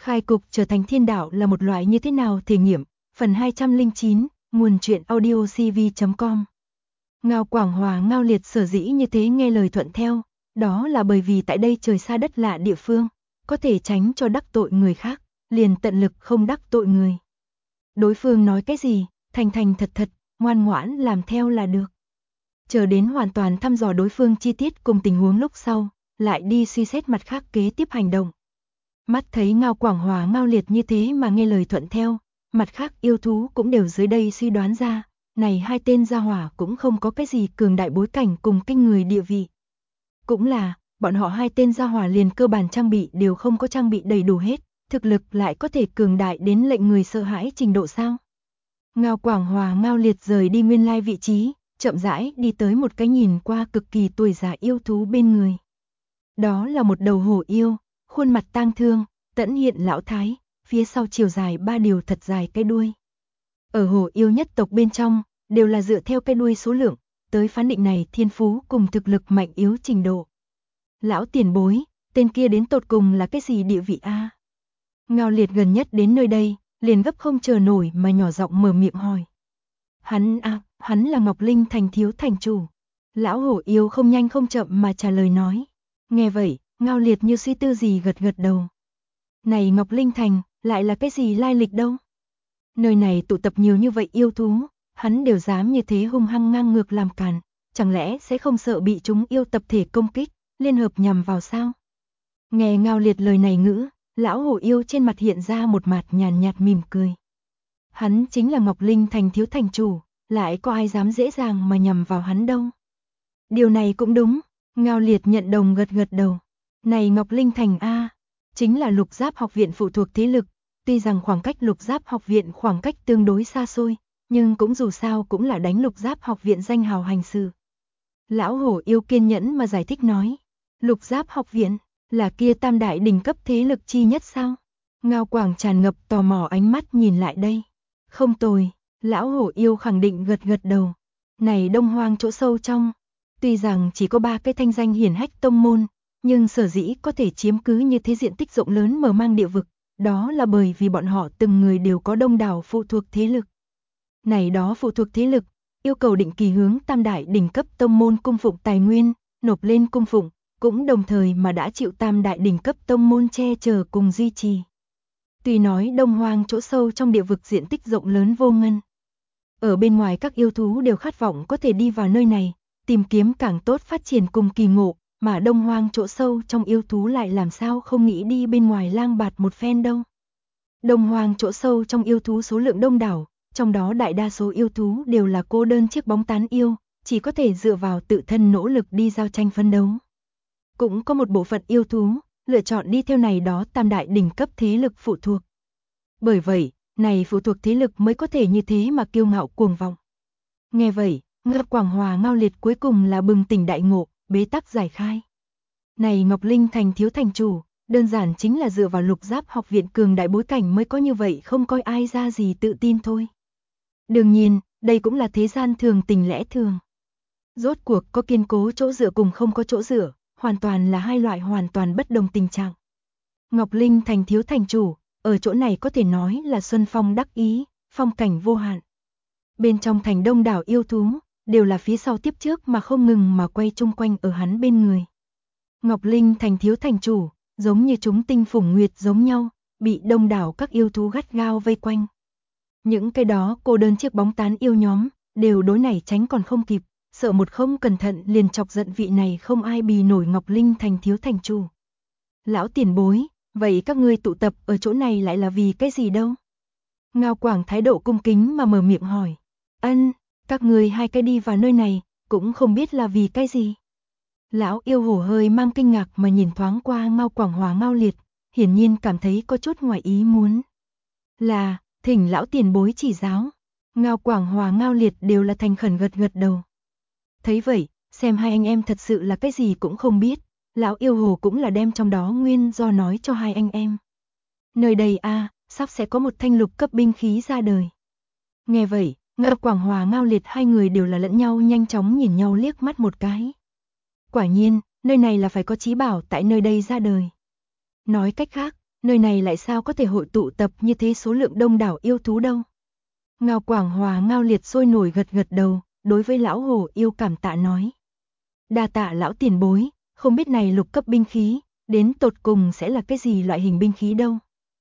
Khai cục trở thành thiên đạo là một loại như thế nào thể nghiệm, phần 209, nguồn truyện audio cv.com. Ngao Quảng Hòa Ngao Liệt sở dĩ như thế nghe lời thuận theo, đó là bởi vì tại đây trời xa đất lạ địa phương, có thể tránh cho đắc tội người khác, liền tận lực không đắc tội người. Đối phương nói cái gì, thành thành thật thật, ngoan ngoãn làm theo là được. Chờ đến hoàn toàn thăm dò đối phương chi tiết cùng tình huống lúc sau, lại đi suy xét mặt khác kế tiếp hành động. Mắt thấy Ngao Quảng Hòa Ngao Liệt như thế mà nghe lời thuận theo, mặt khác yêu thú cũng đều dưới đây suy đoán ra, này hai tên gia hỏa cũng không có cái gì cường đại bối cảnh cùng kinh người địa vị. Cũng là, bọn họ hai tên gia hỏa liền cơ bản trang bị đều không có trang bị đầy đủ hết, thực lực lại có thể cường đại đến lệnh người sợ hãi trình độ sao. Ngao Quảng Hòa Ngao Liệt rời đi nguyên lai vị trí, chậm rãi đi tới một cái nhìn qua cực kỳ tuổi già yêu thú bên người. Đó là một đầu hổ yêu, khuôn mặt tang thương, tẫn hiện lão thái, phía sau chiều dài ba điều thật dài cái đuôi. Ở hổ yêu nhất tộc bên trong, đều là dựa theo cái đuôi số lượng, tới phán định này thiên phú cùng thực lực mạnh yếu trình độ. Lão tiền bối, tên kia đến tột cùng là cái gì địa vị a? Ngao Liệt gần nhất đến nơi đây, liền gấp không chờ nổi mà nhỏ giọng mở miệng hỏi. Hắn là Ngọc Linh Thành thiếu thành chủ. Lão hổ yêu không nhanh không chậm mà trả lời nói. Nghe vậy, Ngao Liệt như suy tư gì gật gật đầu. Này Ngọc Linh Thành, lại là cái gì lai lịch đâu? Nơi này tụ tập nhiều như vậy yêu thú, hắn đều dám như thế hung hăng ngang ngược làm càn, chẳng lẽ sẽ không sợ bị chúng yêu tập thể công kích, liên hợp nhằm vào sao? Nghe Ngao Liệt lời này ngữ, lão hổ yêu trên mặt hiện ra một mặt nhàn nhạt mỉm cười. Hắn chính là Ngọc Linh Thành thiếu thành chủ, lại có ai dám dễ dàng mà nhằm vào hắn đâu? Điều này cũng đúng, Ngao Liệt nhận đồng gật gật đầu. Này Ngọc Linh Thành a, chính là Lục Giáp học viện phụ thuộc thế lực, tuy rằng khoảng cách Lục Giáp học viện khoảng cách tương đối xa xôi, nhưng cũng dù sao cũng là đánh Lục Giáp học viện danh hào hành sự. Lão hổ yêu kiên nhẫn mà giải thích nói, Lục Giáp học viện là kia tam đại đỉnh cấp thế lực chi nhất sao? Ngao Quảng tràn ngập tò mò ánh mắt nhìn lại đây. Không tồi, lão hổ yêu khẳng định gật gật đầu. Này Đông Hoang chỗ sâu trong, tuy rằng chỉ có 3 cái thanh danh hiển hách tông môn, nhưng sở dĩ có thể chiếm cứ như thế diện tích rộng lớn mở mang địa vực, đó là bởi vì bọn họ từng người đều có đông đảo phụ thuộc thế lực. Này đó phụ thuộc thế lực, yêu cầu định kỳ hướng tam đại đỉnh cấp tông môn cung phụng tài nguyên, nộp lên cung phụng, cũng đồng thời mà đã chịu tam đại đỉnh cấp tông môn che chở cùng duy trì. Tuy nói Đông Hoang chỗ sâu trong địa vực diện tích rộng lớn vô ngân, ở bên ngoài các yêu thú đều khát vọng có thể đi vào nơi này, tìm kiếm càng tốt phát triển cùng kỳ ngộ, mà Đông Hoang chỗ sâu trong yêu thú lại làm sao không nghĩ đi bên ngoài lang bạt một phen đâu. Đông Hoang chỗ sâu trong yêu thú số lượng đông đảo, trong đó đại đa số yêu thú đều là cô đơn chiếc bóng tán yêu, chỉ có thể dựa vào tự thân nỗ lực đi giao tranh phấn đấu. Cũng có một bộ phận yêu thú, lựa chọn đi theo này đó tam đại đỉnh cấp thế lực phụ thuộc. Bởi vậy, này phụ thuộc thế lực mới có thể như thế mà kiêu ngạo cuồng vọng. Nghe vậy, Ngao Quảng Hòa Ngao Liệt cuối cùng là bừng tỉnh đại ngộ, bế tắc giải khai. Này Ngọc Linh Thành thiếu thành chủ, đơn giản chính là dựa vào Lục Giáp học viện cường đại bối cảnh mới có như vậy không coi ai ra gì tự tin thôi. Đương nhiên, đây cũng là thế gian thường tình lẽ thường. Rốt cuộc có kiên cố chỗ dựa cùng không có chỗ dựa, hoàn toàn là hai loại hoàn toàn bất đồng tình trạng. Ngọc Linh Thành thiếu thành chủ, ở chỗ này có thể nói là xuân phong đắc ý, phong cảnh vô hạn. Bên trong thành đông đảo yêu thú, đều là phía sau tiếp trước mà không ngừng mà quay chung quanh ở hắn bên người. Ngọc Linh Thành thiếu thành chủ, giống như chúng tinh phủng nguyệt giống nhau, bị đông đảo các yêu thú gắt gao vây quanh. Những cái đó cô đơn chiếc bóng tán yêu nhóm, đều đối này tránh còn không kịp, sợ một không cẩn thận liền chọc giận vị này không ai bì nổi Ngọc Linh Thành thiếu thành chủ. Lão tiền bối, vậy các ngươi tụ tập ở chỗ này lại là vì cái gì đâu? Ngao Quảng thái độ cung kính mà mở miệng hỏi. Các ngươi hai cái đi vào nơi này, cũng không biết là vì cái gì. Lão yêu hổ hơi mang kinh ngạc mà nhìn thoáng qua Ngao Quảng Hòa Ngao Liệt, hiển nhiên cảm thấy có chút ngoài ý muốn. Là, thỉnh lão tiền bối chỉ giáo. Ngao Quảng Hòa Ngao Liệt đều là thành khẩn gật gật đầu. Thấy vậy, xem hai anh em thật sự là cái gì cũng không biết, lão yêu hồ cũng là đem trong đó nguyên do nói cho hai anh em. Nơi đây sắp sẽ có một thanh lục cấp binh khí ra đời. Nghe vậy, Ngao Quảng Hòa Ngao Liệt hai người đều là lẫn nhau nhanh chóng nhìn nhau liếc mắt một cái. Quả nhiên, nơi này là phải có chí bảo tại nơi đây ra đời. Nói cách khác, nơi này lại sao có thể hội tụ tập như thế số lượng đông đảo yêu thú đâu. Ngao Quảng Hòa Ngao Liệt sôi nổi gật gật đầu, đối với lão hổ yêu cảm tạ nói. Đa tạ lão tiền bối, không biết này lục cấp binh khí, đến tột cùng sẽ là cái gì loại hình binh khí đâu.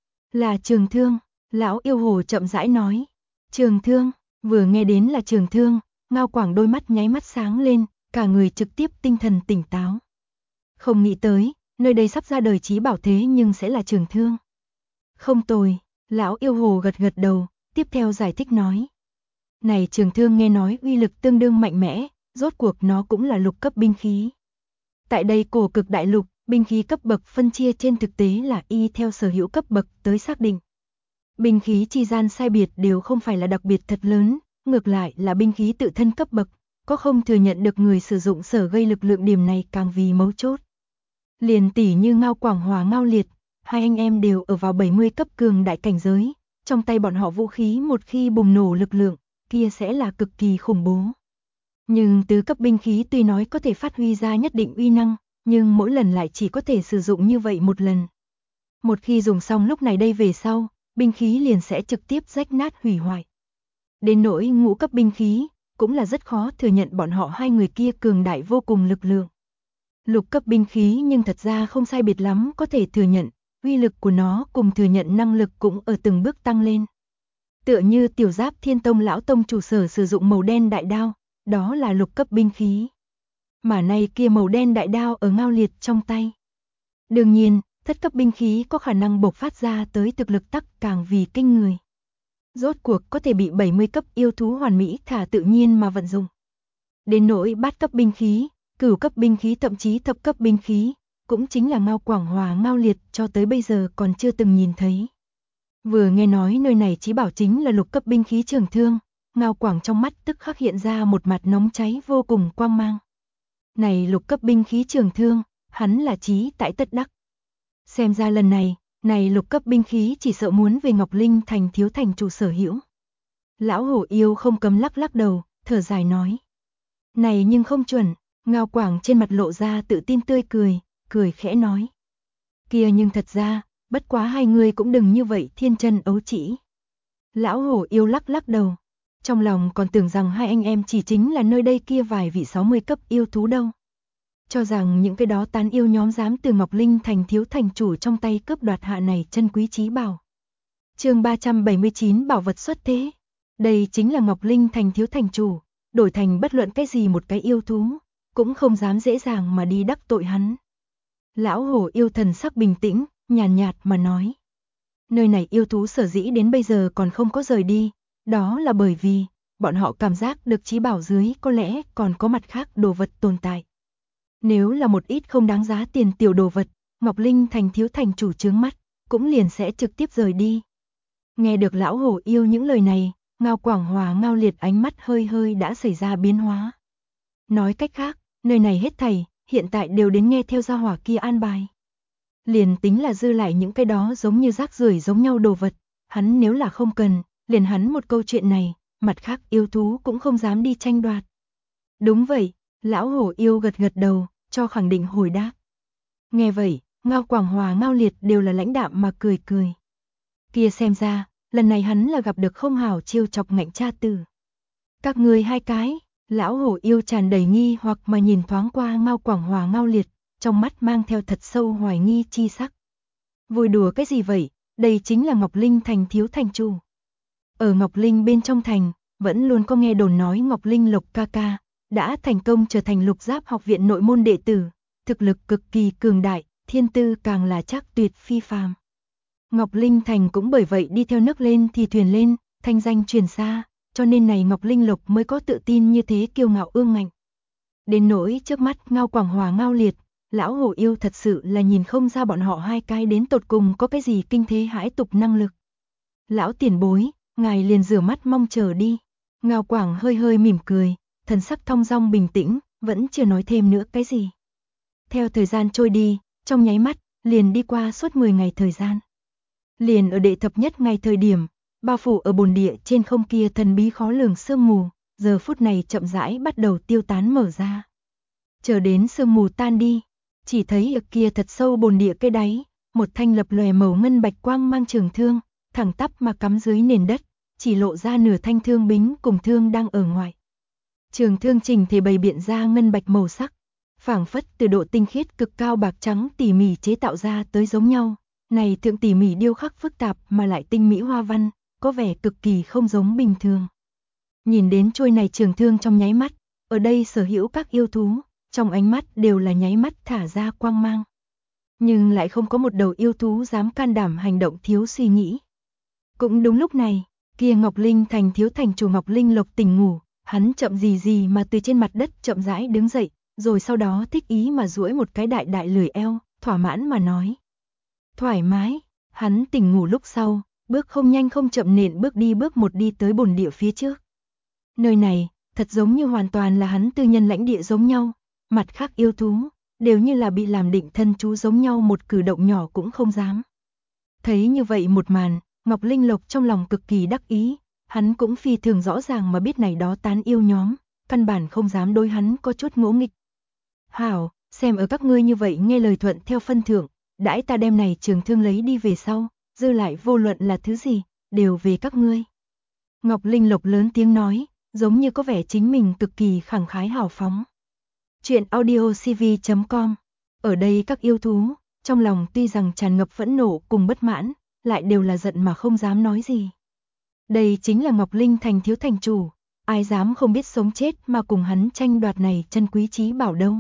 Là trường thương, lão yêu hổ chậm rãi nói. Trường thương, vừa nghe đến là trường thương, Ngao Quảng đôi mắt nháy mắt sáng lên, cả người trực tiếp tinh thần tỉnh táo. Không nghĩ tới, nơi đây sắp ra đời chí bảo thế nhưng sẽ là trường thương. Không tồi, lão yêu hồ gật gật đầu, tiếp theo giải thích nói. Này trường thương nghe nói uy lực tương đương mạnh mẽ, rốt cuộc nó cũng là lục cấp binh khí. Tại đây cổ cực đại lục, binh khí cấp bậc phân chia trên thực tế là y theo sở hữu cấp bậc tới xác định. Binh khí chi gian sai biệt đều không phải là đặc biệt thật lớn, ngược lại là binh khí tự thân cấp bậc, có không thừa nhận được người sử dụng sở gây lực lượng điểm này càng vì mấu chốt. Liền tỷ như Ngao Quảng Hòa Ngao Liệt, hai anh em đều ở vào 70 cấp cường đại cảnh giới, trong tay bọn họ vũ khí một khi bùng nổ lực lượng, kia sẽ là cực kỳ khủng bố. Nhưng tứ cấp binh khí tuy nói có thể phát huy ra nhất định uy năng, nhưng mỗi lần lại chỉ có thể sử dụng như vậy một lần. Một khi dùng xong lúc này đây về sau, binh khí liền sẽ trực tiếp rách nát hủy hoại. Đến nỗi ngũ cấp binh khí, cũng là rất khó thừa nhận bọn họ hai người kia cường đại vô cùng lực lượng. Lục cấp binh khí nhưng thật ra không sai biệt lắm có thể thừa nhận, uy lực của nó cùng thừa nhận năng lực cũng ở từng bước tăng lên. Tựa như Tiểu Giáp Thiên Tông lão tông chủ sở sử dụng màu đen đại đao, đó là lục cấp binh khí. Mà nay kia màu đen đại đao ở Ngao Liệt trong tay. Đương nhiên, thất cấp binh khí có khả năng bộc phát ra tới thực lực tắc càng vì kinh người. Rốt cuộc có thể bị 70 cấp yêu thú hoàn mỹ thả tự nhiên mà vận dụng. Đến nỗi bát cấp binh khí, cửu cấp binh khí thậm chí thập cấp binh khí, cũng chính là Ngao Quảng Hòa Ngao Liệt cho tới bây giờ còn chưa từng nhìn thấy. Vừa nghe nói nơi này chí bảo chính là lục cấp binh khí trường thương, Ngao Quảng trong mắt tức khắc hiện ra một mặt nóng cháy vô cùng quang mang. Này lục cấp binh khí trường thương, hắn là chí tại tất đắc. Xem ra lần này lục cấp binh khí chỉ sợ muốn về Ngọc Linh thành thiếu thành chủ sở hữu. Lão hổ yêu không cấm lắc lắc đầu, thở dài nói. Này nhưng không chuẩn, Ngao Quảng trên mặt lộ ra tự tin tươi cười khẽ nói. Kia nhưng thật ra, bất quá hai người cũng đừng như vậy thiên chân ấu trĩ. Lão hổ yêu lắc lắc đầu, trong lòng còn tưởng rằng hai anh em chỉ chính là nơi đây kia vài vị 60 cấp yêu thú đâu. Cho rằng những cái đó tán yêu nhóm dám từ Ngọc Linh thành thiếu thành chủ trong tay cướp đoạt hạ này chân quý chí bảo. Chương 379 bảo vật xuất thế. Đây chính là Ngọc Linh thành thiếu thành chủ, đổi thành bất luận cái gì một cái yêu thú, cũng không dám dễ dàng mà đi đắc tội hắn. Lão hổ yêu thần sắc bình tĩnh, nhàn nhạt mà nói. Nơi này yêu thú sở dĩ đến bây giờ còn không có rời đi, đó là bởi vì, bọn họ cảm giác được chí bảo dưới có lẽ còn có mặt khác đồ vật tồn tại. Nếu là một ít không đáng giá tiền tiểu đồ vật, Ngọc Linh thành thiếu thành chủ chướng mắt, cũng liền sẽ trực tiếp rời đi. Nghe được lão hổ yêu những lời này, Ngao Quảng Hòa Ngao Liệt ánh mắt hơi đã xảy ra biến hóa. Nói cách khác, nơi này hết thảy, hiện tại đều đến nghe theo gia hỏa kia an bài. Liền tính là dư lại những cái đó giống như rác rưởi giống nhau đồ vật, hắn nếu là không cần, liền hắn một câu chuyện này, mặt khác yêu thú cũng không dám đi tranh đoạt. Đúng vậy, lão hổ yêu gật gật đầu, cho khẳng định hồi đáp. Nghe vậy, Ngao Quảng Hòa Ngao Liệt đều là lãnh đạm mà cười. Kia xem ra, lần này hắn là gặp được không hảo chiêu chọc ngạnh cha tử. Các ngươi hai cái, lão hổ yêu tràn đầy nghi hoặc mà nhìn thoáng qua Ngao Quảng Hòa Ngao Liệt, trong mắt mang theo thật sâu hoài nghi chi sắc. Vui đùa cái gì vậy, đây chính là Ngọc Linh thành thiếu thành chủ. Ở Ngọc Linh bên trong thành, vẫn luôn có nghe đồn nói Ngọc Linh Lộc ca ca, đã thành công trở thành Lục Giáp học viện nội môn đệ tử, thực lực cực kỳ cường đại, thiên tư càng là chắc tuyệt phi phàm. Ngọc Linh thành cũng bởi vậy đi theo nước lên thì thuyền lên, thanh danh truyền xa, cho nên này Ngọc Linh Lộc mới có tự tin như thế kiêu ngạo ương ngạnh. Đến nỗi trước mắt Ngao Quảng Hòa Ngao Liệt, lão hổ yêu thật sự là nhìn không ra bọn họ hai cái đến tột cùng có cái gì kinh thế hãi tục năng lực. Lão tiền bối, ngài liền rửa mắt mong chờ đi. Ngao Quảng hơi mỉm cười, thần sắc thong dong bình tĩnh, vẫn chưa nói thêm nữa cái gì. Theo thời gian trôi đi, trong nháy mắt, liền đi qua suốt 10 ngày thời gian. Liền ở đệ thập nhất ngày thời điểm, bao phủ ở bồn địa trên không kia thần bí khó lường sương mù, giờ phút này chậm rãi bắt đầu tiêu tán mở ra. Chờ đến sương mù tan đi, chỉ thấy ở kia thật sâu bồn địa cái đáy, một thanh lập lòe màu ngân bạch quang mang trường thương, thẳng tắp mà cắm dưới nền đất, chỉ lộ ra nửa thanh thương bính cùng thương đang ở ngoài. Trường thương chỉnh thể bày biện ra ngân bạch màu sắc, phảng phất từ độ tinh khiết cực cao bạc trắng tỉ mỉ chế tạo ra tới giống nhau. Này thượng tỉ mỉ điêu khắc phức tạp mà lại tinh mỹ hoa văn, có vẻ cực kỳ không giống bình thường. Nhìn đến chuôi này trường thương trong nháy mắt, ở đây sở hữu các yêu thú, trong ánh mắt đều là nháy mắt thả ra quang mang. Nhưng lại không có một đầu yêu thú dám can đảm hành động thiếu suy nghĩ. Cũng đúng lúc này, kia Ngọc Linh Thành thiếu thành chủ Ngọc Linh Lộc tỉnh ngủ, hắn chậm gì mà từ trên mặt đất chậm rãi đứng dậy, rồi sau đó thích ý mà duỗi một cái đại đại lười eo, thỏa mãn mà nói. Thoải mái, hắn tỉnh ngủ lúc sau, bước không nhanh không chậm nện bước một đi tới bồn địa phía trước. Nơi này, thật giống như hoàn toàn là hắn tư nhân lãnh địa giống nhau, mặt khác yêu thú, đều như là bị làm định thân chú giống nhau, một cử động nhỏ cũng không dám. Thấy như vậy một màn, Ngọc Linh Lộc trong lòng cực kỳ đắc ý, hắn cũng phi thường rõ ràng mà biết này đó tán yêu nhóm, căn bản không dám đối hắn có chút ngỗ nghịch. Hảo, xem ở các ngươi như vậy nghe lời thuận theo phân thưởng, đãi ta đem này trường thương lấy đi về sau, dư lại vô luận là thứ gì, đều về các ngươi. Ngọc Linh Lộc lớn tiếng nói, giống như có vẻ chính mình cực kỳ khẳng khái hào phóng. Chuyện audiocv.com. Ở đây các yêu thú, trong lòng tuy rằng tràn ngập phẫn nộ cùng bất mãn, lại đều là giận mà không dám nói gì. Đây chính là Ngọc Linh Thành thiếu thành chủ, ai dám không biết sống chết mà cùng hắn tranh đoạt này chân quý chí bảo đâu.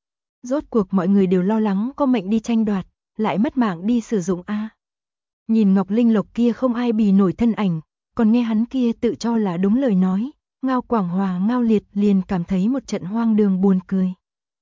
Rốt cuộc mọi người đều lo lắng có mệnh đi tranh đoạt, lại mất mạng đi sử dụng a. Nhìn Ngọc Linh Lộc kia không ai bì nổi thân ảnh, còn nghe hắn kia tự cho là đúng lời nói, Ngao Quảng Hòa Ngao Liệt liền cảm thấy một trận hoang đường buồn cười.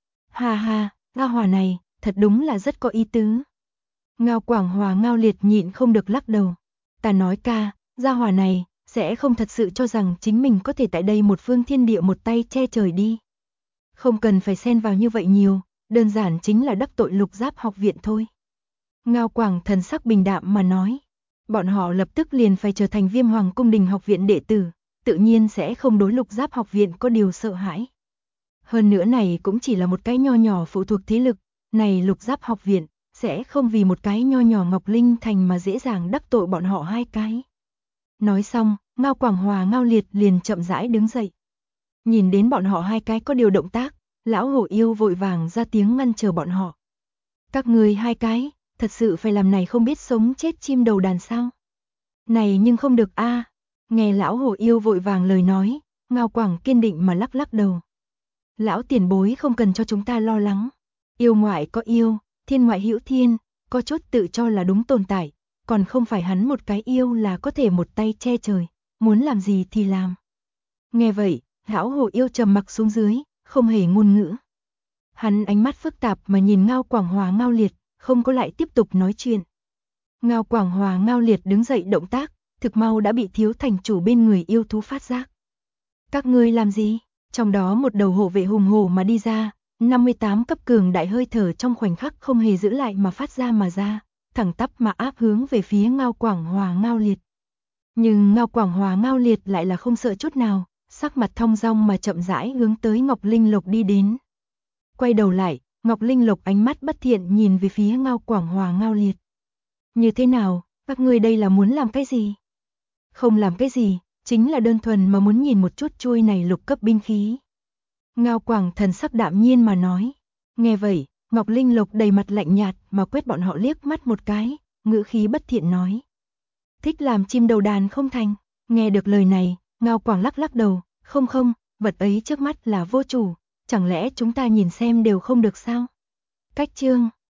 Ha ha, Ngao Hòa này, thật đúng là rất có ý tứ. Ngao Quảng Hòa Ngao Liệt nhịn không được lắc đầu. Ta nói ca, gia hỏa này, sẽ không thật sự cho rằng chính mình có thể tại đây một phương thiên địa một tay che trời đi. Không cần phải xen vào như vậy nhiều, đơn giản chính là đắc tội Lục Giáp học viện thôi. Ngao Quảng thần sắc bình đạm mà nói. Bọn họ lập tức liền phải trở thành Viêm Hoàng cung đình học viện đệ tử, tự nhiên sẽ không đối Lục Giáp học viện có điều sợ hãi. Hơn nữa này cũng chỉ là một cái nho nhỏ phụ thuộc thế lực, này Lục Giáp học viện sẽ không vì một cái nho nhỏ Ngọc Linh Thành mà dễ dàng đắc tội bọn họ hai cái. Nói xong, Ngao Quảng Hòa Ngao Liệt liền chậm rãi đứng dậy. Nhìn đến bọn họ hai cái có điều động tác, lão hổ yêu vội vàng ra tiếng ngăn chờ bọn họ. Các người hai cái, thật sự phải làm này không biết sống chết chim đầu đàn sao? Này nhưng không được a. Nghe lão hổ yêu vội vàng lời nói, Ngao Quảng kiên định mà lắc lắc đầu. Lão tiền bối không cần cho chúng ta lo lắng. Yêu ngoại có yêu, thiên ngoại hữu thiên, có chút tự cho là đúng tồn tại, còn không phải hắn một cái yêu là có thể một tay che trời, muốn làm gì thì làm. Nghe vậy, lão hổ yêu trầm mặc xuống dưới, không hề ngôn ngữ. Hắn ánh mắt phức tạp mà nhìn Ngao Quảng Hòa Ngao Liệt, không có lại tiếp tục nói chuyện. Ngao Quảng Hòa Ngao Liệt đứng dậy động tác, thực mau đã bị thiếu thành chủ bên người yêu thú phát giác. Các ngươi làm gì? Trong đó một đầu hộ vệ hùng hổ mà đi ra, 58 cấp cường đại hơi thở trong khoảnh khắc không hề giữ lại mà phát ra mà ra, thẳng tắp mà áp hướng về phía Ngao Quảng Hòa Ngao Liệt. Nhưng Ngao Quảng Hòa Ngao Liệt lại là không sợ chút nào, sắc mặt thong dong mà chậm rãi hướng tới Ngọc Linh Lộc đi đến. Quay đầu lại, Ngọc Linh Lộc ánh mắt bất thiện nhìn về phía Ngao Quảng Hòa Ngao Liệt. Như thế nào, các ngươi đây là muốn làm cái gì? Không làm cái gì, chính là đơn thuần mà muốn nhìn một chút chuôi này lục cấp binh khí. Ngao Quảng thần sắc đạm nhiên mà nói. Nghe vậy, Ngọc Linh Lộc đầy mặt lạnh nhạt mà quét bọn họ liếc mắt một cái, ngữ khí bất thiện nói. Thích làm chim đầu đàn không thành. Nghe được lời này, Ngao Quảng lắc lắc đầu, không, vật ấy trước mắt là vô chủ, chẳng lẽ chúng ta nhìn xem đều không được sao? Cách chương